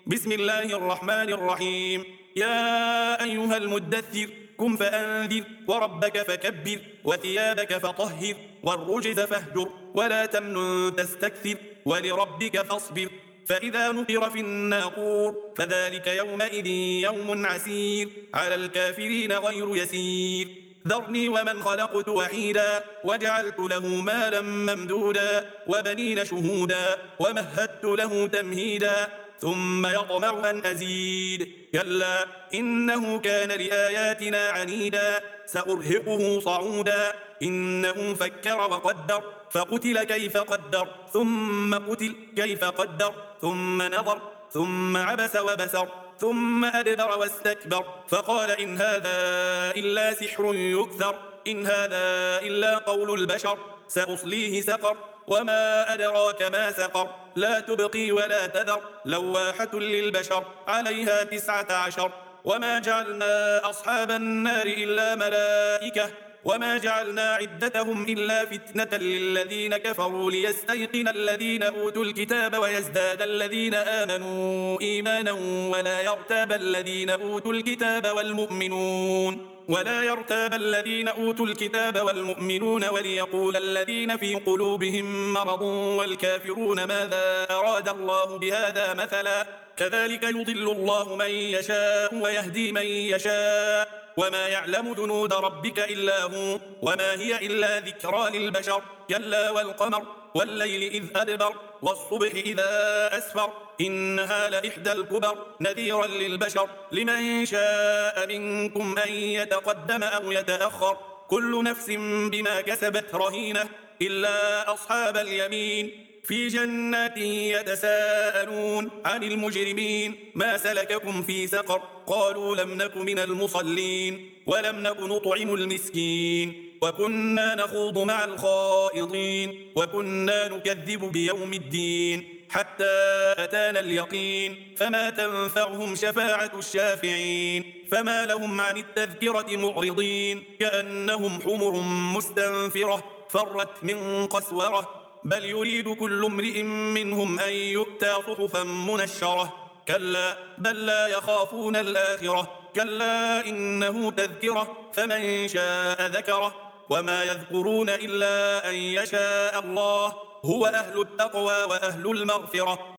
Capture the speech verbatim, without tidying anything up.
بسم الله الرحمن الرحيم. يا أيها المدثر قم فأنذر وربك فكبر وثيابك فطهر والرجز فاهجر ولا تمنن تستكثر ولربك فاصبر فإذا نقر في الناقور فذلك يومئذ يوم عسير على الكافرين غير يسير. ذرني ومن خلقت وحيدا وجعلت له مالا ممدودا وبنين شهودا ومهدت له تمهيدا ثم يطمع أن أزيد كلا إنه كان لآياتنا عنيدا سأرهقه صعودا إنه فكر وقدر فقتل كيف قدر ثم قتل كيف قدر ثم نظر ثم عبس وبسر ثم أدبر واستكبر فقال إن هذا إلا سحر يؤثر إن هذا إلا قول البشر سأصليه سقر وما أدراك ما سقر لا تبقي ولا تذر لواحة للبشر عليها تسعة عشر. وما جعلنا أصحاب النار إلا ملائكة وما جعلنا عدتهم إلا فتنة للذين كفروا ليستيقن الذين أوتوا الكتاب ويزداد الذين آمنوا إيمانا ولا يرتاب الذين أوتوا الكتاب والمؤمنون ولا يرتاب الذين أوتوا الكتاب والمؤمنون وليقول الذين في قلوبهم مرض والكافرون ماذا أراد الله بهذا مثلا كذلك يضل الله من يشاء ويهدي من يشاء وما يعلم جنود ربك إلا هو وما هي إلا ذكرى للبشر كلا والقمر والليل إذ أدبر والصبح إذا أسفر إنها لإحدى الكبر نذيرا للبشر لمن شاء منكم أن يتقدم أو يتأخر كل نفس بما كسبت رهينة إلا أصحاب اليمين في جنات يتساءلون عن المجرمين ما سلككم في سقر قالوا لم نك من المصلين ولم نك نطعم المسكين وكنا نخوض مع الخائضين وكنا نكذب بيوم الدين حتى أتانا اليقين فما تنفعهم شفاعة الشافعين فما لهم عن التذكرة معرضين كأنهم حمر مستنفرة فرت من قسورة بل يريد كل امرئ منهم أن يؤتى صحفا منشرة كلا بل لا يخافون الآخرة كلا إنه تذكرة فمن شاء ذكره وما يذكرون إلا أن يشاء الله هو أهل التقوى وأهل المغفرة